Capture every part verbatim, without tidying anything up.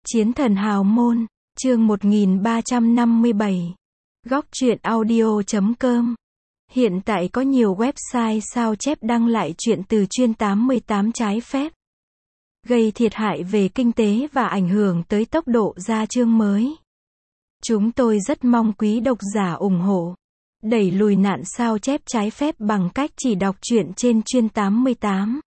Chiến thần hào môn, chương một nghìn ba trăm năm mươi bảy. Góc truyện audio chấm com. Hiện tại có nhiều website sao chép đăng lại chuyện từ chuyên tám mươi tám trái phép, gây thiệt hại về kinh tế và ảnh hưởng tới tốc độ ra chương mới. Chúng tôi rất mong quý độc giả ủng hộ, đẩy lùi nạn sao chép trái phép bằng cách chỉ đọc truyện trên chuyên tám mươi tám.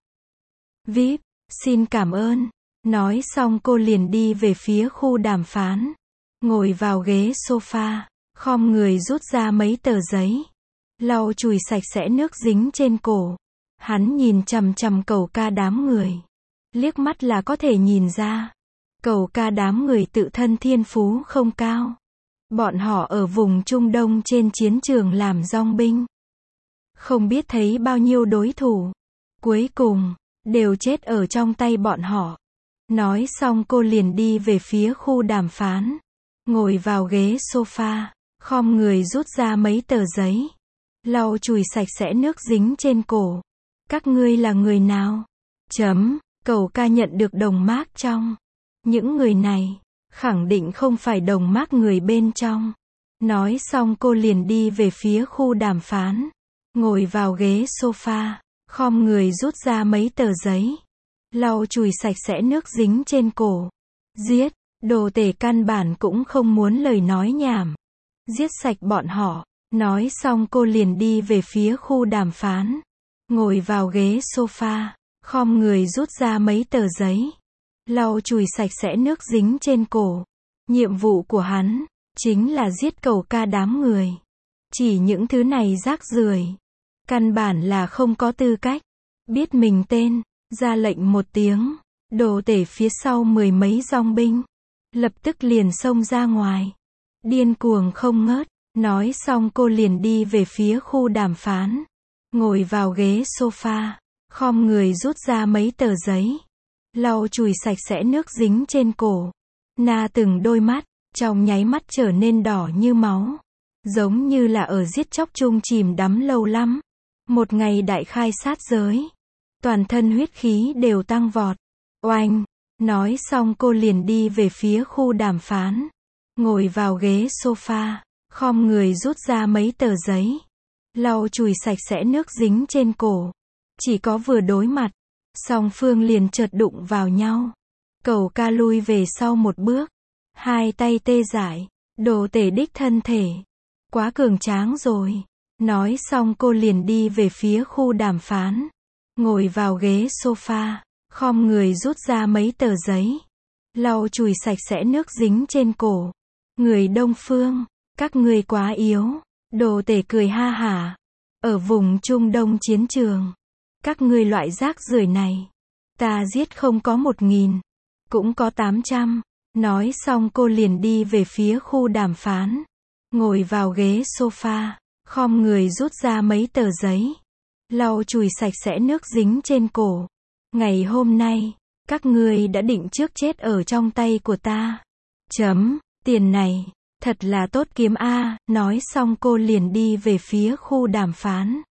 vê i pê, xin cảm ơn. Nói xong cô liền đi về phía khu đàm phán. Ngồi vào ghế sofa, khom người rút ra mấy tờ giấy, lau chùi sạch sẽ nước dính trên cổ. Hắn nhìn chằm chằm Cẩu Ca đám người. Liếc mắt là có thể nhìn ra, Cẩu Ca đám người tự thân thiên phú không cao. Bọn họ ở vùng Trung Đông trên chiến trường làm dong binh, không biết thấy bao nhiêu đối thủ, cuối cùng đều chết ở trong tay bọn họ. Nói xong cô liền đi về phía khu đàm phán. Ngồi vào ghế sofa, khom người rút ra mấy tờ giấy, lau chùi sạch sẽ nước dính trên cổ. Các ngươi là người nào? Chấm, Cẩu Ca nhận được đồng mác trong. Những người này, khẳng định không phải đồng mác người bên trong. Nói xong cô liền đi về phía khu đàm phán. Ngồi vào ghế sofa, khom người rút ra mấy tờ giấy, lau chùi sạch sẽ nước dính trên cổ. Giết, đồ tể căn bản cũng không muốn lời nói nhảm. Giết sạch bọn họ. Nói xong cô liền đi về phía khu đàm phán. Ngồi vào ghế sofa, khom người rút ra mấy tờ giấy, lau chùi sạch sẽ nước dính trên cổ. Nhiệm vụ của hắn chính là giết Cẩu Ca đám người. Chỉ những thứ này rác rưởi, căn bản là không có tư cách biết mình tên. Ra lệnh một tiếng, đồ tể phía sau mười mấy dong binh lập tức liền xông ra ngoài, điên cuồng không ngớt. Nói xong cô liền đi về phía khu đàm phán. Ngồi vào ghế sofa, khom người rút ra mấy tờ giấy, lau chùi sạch sẽ nước dính trên cổ. Na từng đôi mắt trong nháy mắt trở nên đỏ như máu, giống như là ở giết chóc chung chìm đắm lâu lắm. Một ngày đại khai sát giới, toàn thân huyết khí đều tăng vọt. Oanh! Nói xong cô liền đi về phía khu đàm phán. Ngồi vào ghế sofa, khom người rút ra mấy tờ giấy, lau chùi sạch sẽ nước dính trên cổ. Chỉ có vừa đối mặt, song phương liền chợt đụng vào nhau. Cẩu Ca lui về sau một bước, hai tay tê dại. Đồ tể đích thân thể quá cường tráng rồi. Nói xong cô liền đi về phía khu đàm phán. Ngồi vào ghế sofa, khom người rút ra mấy tờ giấy, lau chùi sạch sẽ nước dính trên cổ. Người Đông Phương, các ngươi quá yếu. Đồ tể cười ha hả. Ở vùng Trung Đông chiến trường, các ngươi loại rác rưởi này, ta giết không có một nghìn, cũng có tám trăm. Nói xong cô liền đi về phía khu đàm phán. Ngồi vào ghế sofa, khom người rút ra mấy tờ giấy, lau chùi sạch sẽ nước dính trên cổ. Ngày hôm nay, các ngươi đã định trước chết ở trong tay của ta. Chấm, tiền này thật là tốt kiếm a. Nói xong cô liền đi về phía khu đàm phán.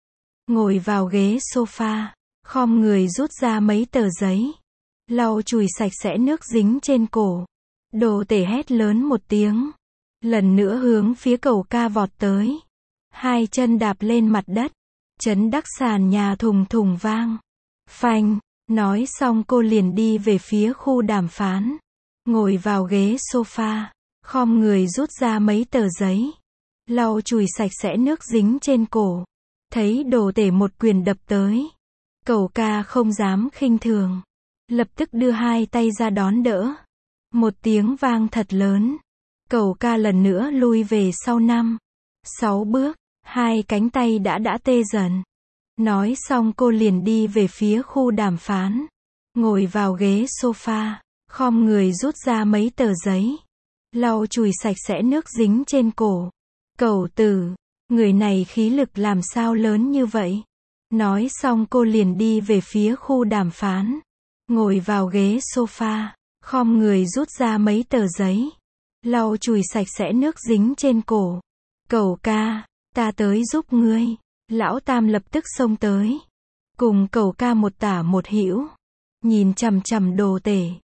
Ngồi vào ghế sofa, khom người rút ra mấy tờ giấy, lau chùi sạch sẽ nước dính trên cổ. Đồ tể hét lớn một tiếng, lần nữa hướng phía Cẩu Ca vọt tới. Hai chân đạp lên mặt đất, chấn đắc sàn nhà thùng thùng vang. Phanh! Nói xong cô liền đi về phía khu đàm phán. Ngồi vào ghế sofa, khom người rút ra mấy tờ giấy, lau chùi sạch sẽ nước dính trên cổ. Thấy đồ tể một quyền đập tới, Cẩu Ca không dám khinh thường, lập tức đưa hai tay ra đón đỡ. Một tiếng vang thật lớn, Cẩu Ca lần nữa lui về sau năm, sáu bước, hai cánh tay đã đã tê dần. Nói xong cô liền đi về phía khu đàm phán. Ngồi vào ghế sofa, khom người rút ra mấy tờ giấy, lau chùi sạch sẽ nước dính trên cổ. Cẩu tử, người này khí lực làm sao lớn như vậy? Nói xong cô liền đi về phía khu đàm phán. Ngồi vào ghế sofa, khom người rút ra mấy tờ giấy, lau chùi sạch sẽ nước dính trên cổ. Cẩu Ca, ta tới giúp ngươi. Lão Tam lập tức xông tới, cùng Cẩu Ca một tả một hữu, nhìn chằm chằm đồ tể.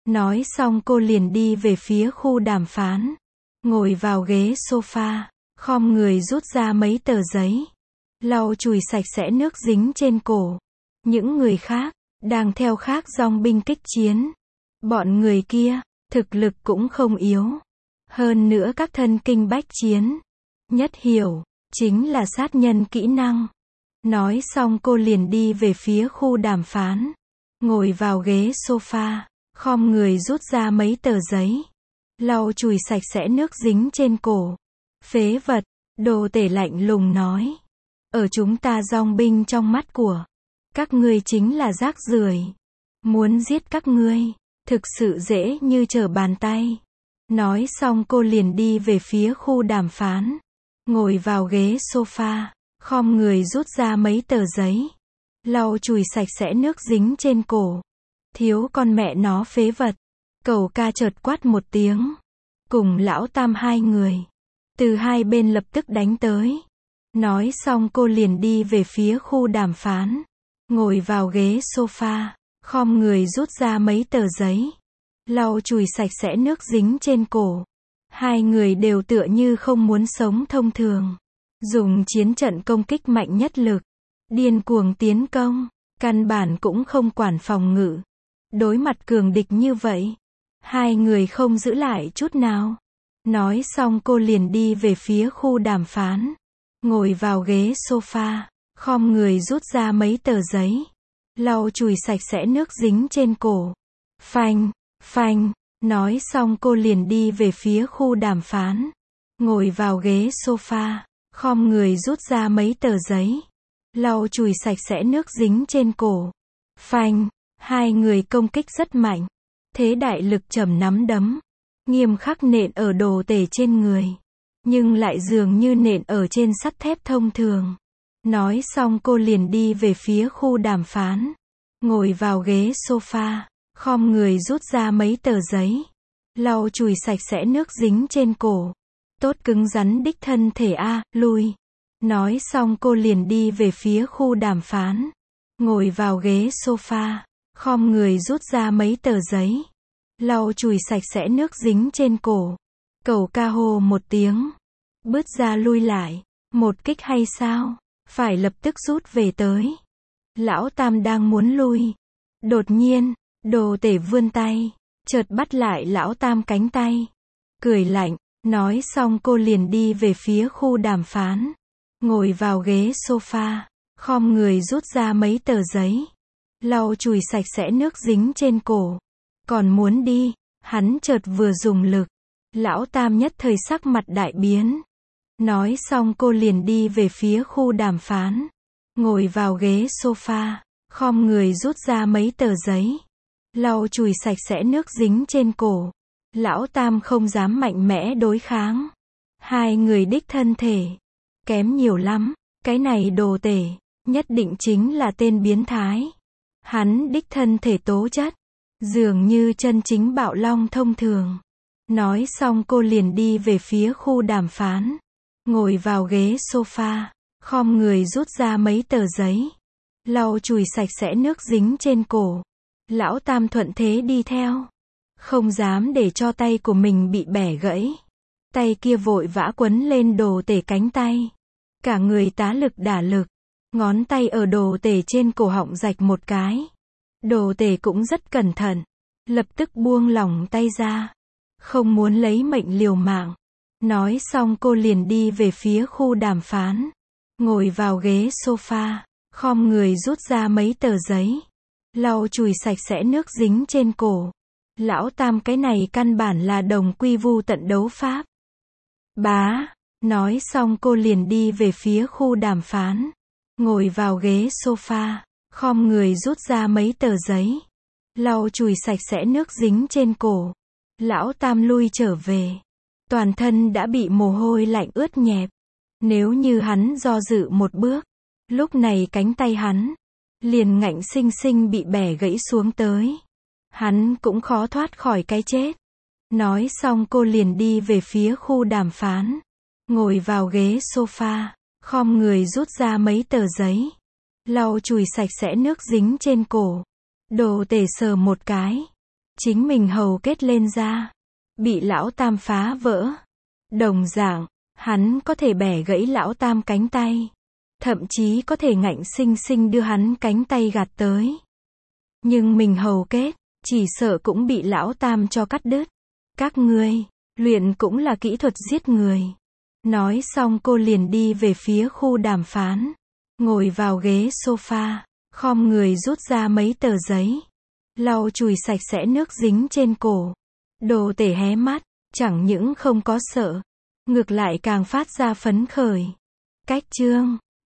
Nói xong cô liền đi về phía khu đàm phán. Ngồi vào ghế sofa, khom người rút ra mấy tờ giấy. Lau chùi sạch sẽ nước dính trên cổ. Những người khác, đang theo khác dòng binh kích chiến. Bọn người kia, thực lực cũng không yếu. Hơn nữa các thân kinh bách chiến. Nhất hiểu, chính là sát nhân kỹ năng. Nói xong cô liền đi về phía khu đàm phán. Ngồi vào ghế sofa, khom người rút ra mấy tờ giấy. Lau chùi sạch sẽ nước dính trên cổ. Phế vật, đồ tể lạnh lùng nói. Ở chúng ta dòng binh trong mắt của các ngươi chính là rác rưởi. Muốn giết các ngươi, thực sự dễ như trở bàn tay. Nói xong cô liền đi về phía khu đàm phán. Ngồi vào ghế sofa, khom người rút ra mấy tờ giấy. Lau chùi sạch sẽ nước dính trên cổ. Thiếu con mẹ nó phế vật. Cẩu ca chợt quát một tiếng. Cùng lão tam hai người. Từ hai bên lập tức đánh tới. Nói xong cô liền đi về phía khu đàm phán. Ngồi vào ghế sofa, khom người rút ra mấy tờ giấy. Lau chùi sạch sẽ nước dính trên cổ. Hai người đều tựa như không muốn sống thông thường. Dùng chiến trận công kích mạnh nhất lực. Điên cuồng tiến công. Căn bản cũng không quản phòng ngự. Đối mặt cường địch như vậy. Hai người không giữ lại chút nào. Nói xong cô liền đi về phía khu đàm phán. Ngồi vào ghế sofa, khom người rút ra mấy tờ giấy. Lau chùi sạch sẽ nước dính trên cổ. Phanh, phanh. Nói xong cô liền đi về phía khu đàm phán. Ngồi vào ghế sofa, khom người rút ra mấy tờ giấy. Lau chùi sạch sẽ nước dính trên cổ. Phanh. Hai người công kích rất mạnh. Thế đại lực trầm nắm đấm. Nghiêm khắc nện ở đồ tể trên người. Nhưng lại dường như nện ở trên sắt thép thông thường. Nói xong cô liền đi về phía khu đàm phán. Ngồi vào ghế sofa, khom người rút ra mấy tờ giấy. Lau chùi sạch sẽ nước dính trên cổ. Tốt cứng rắn đích thân thể a, lui. Nói xong cô liền đi về phía khu đàm phán. Ngồi vào ghế sofa, khom người rút ra mấy tờ giấy. Lau chùi sạch sẽ nước dính trên cổ. Cẩu ca hô một tiếng. Bước ra lui lại. Một kích hay sao? Phải lập tức rút về tới. Lão tam đang muốn lui. Đột nhiên, đồ tể vươn tay. Chợt bắt lại lão tam cánh tay. Cười lạnh. Nói xong cô liền đi về phía khu đàm phán. Ngồi vào ghế sofa. Khom người rút ra mấy tờ giấy. Lau chùi sạch sẽ nước dính trên cổ. Còn muốn đi. Hắn chợt vừa dùng lực. Lão tam nhất thời sắc mặt đại biến. Nói xong cô liền đi về phía khu đàm phán. Ngồi vào ghế sofa. Khom người rút ra mấy tờ giấy. Lau chùi sạch sẽ nước dính trên cổ. Lão tam không dám mạnh mẽ đối kháng. Hai người đích thân thể. Kém nhiều lắm. Cái này đồ tể. Nhất định chính là tên biến thái. Hắn đích thân thể tố chất. Dường như chân chính bạo long thông thường. Nói xong cô liền đi về phía khu đàm phán. Ngồi vào ghế sofa. Khom người rút ra mấy tờ giấy. Lau chùi sạch sẽ nước dính trên cổ. Lão tam thuận thế đi theo. Không dám để cho tay của mình bị bẻ gãy. Tay kia vội vã quấn lên đồ tể cánh tay. Cả người tá lực đả lực. Ngón tay ở đồ tể trên cổ họng rạch một cái. Đồ tể cũng rất cẩn thận. Lập tức buông lỏng tay ra. Không muốn lấy mệnh liều mạng. Nói xong cô liền đi về phía khu đàm phán. Ngồi vào ghế sofa. Khom người rút ra mấy tờ giấy. Lau chùi sạch sẽ nước dính trên cổ. Lão tam cái này căn bản là đồng quy vu tận đấu pháp. Bá. Nói xong cô liền đi về phía khu đàm phán. Ngồi vào ghế sofa. Khom người rút ra mấy tờ giấy. Lau chùi sạch sẽ nước dính trên cổ. Lão tam lui trở về. Toàn thân đã bị mồ hôi lạnh ướt nhẹp. Nếu như hắn do dự một bước. Lúc này cánh tay hắn. Liền ngạnh sinh sinh bị bẻ gãy xuống tới. Hắn cũng khó thoát khỏi cái chết. Nói xong cô liền đi về phía khu đàm phán. Ngồi vào ghế sofa. Khom người rút ra mấy tờ giấy. Lau chùi sạch sẽ nước dính trên cổ. Đồ tể sờ một cái. chính mình hầu kết lên ra, bị lão tam phá vỡ. Đồng dạng, hắn có thể bẻ gãy lão tam cánh tay, thậm chí có thể ngạnh sinh sinh đưa hắn cánh tay gạt tới. Nhưng mình hầu kết, chỉ sợ cũng bị lão tam cho cắt đứt. Các ngươi, luyện cũng là kỹ thuật giết người. Nói xong cô liền đi về phía khu đàm phán, ngồi vào ghế sofa, khom người rút ra mấy tờ giấy, lau chùi sạch sẽ nước dính trên cổ. Đồ tể hé mắt, chẳng những không có sợ, ngược lại càng phát ra phấn khởi. Cách chương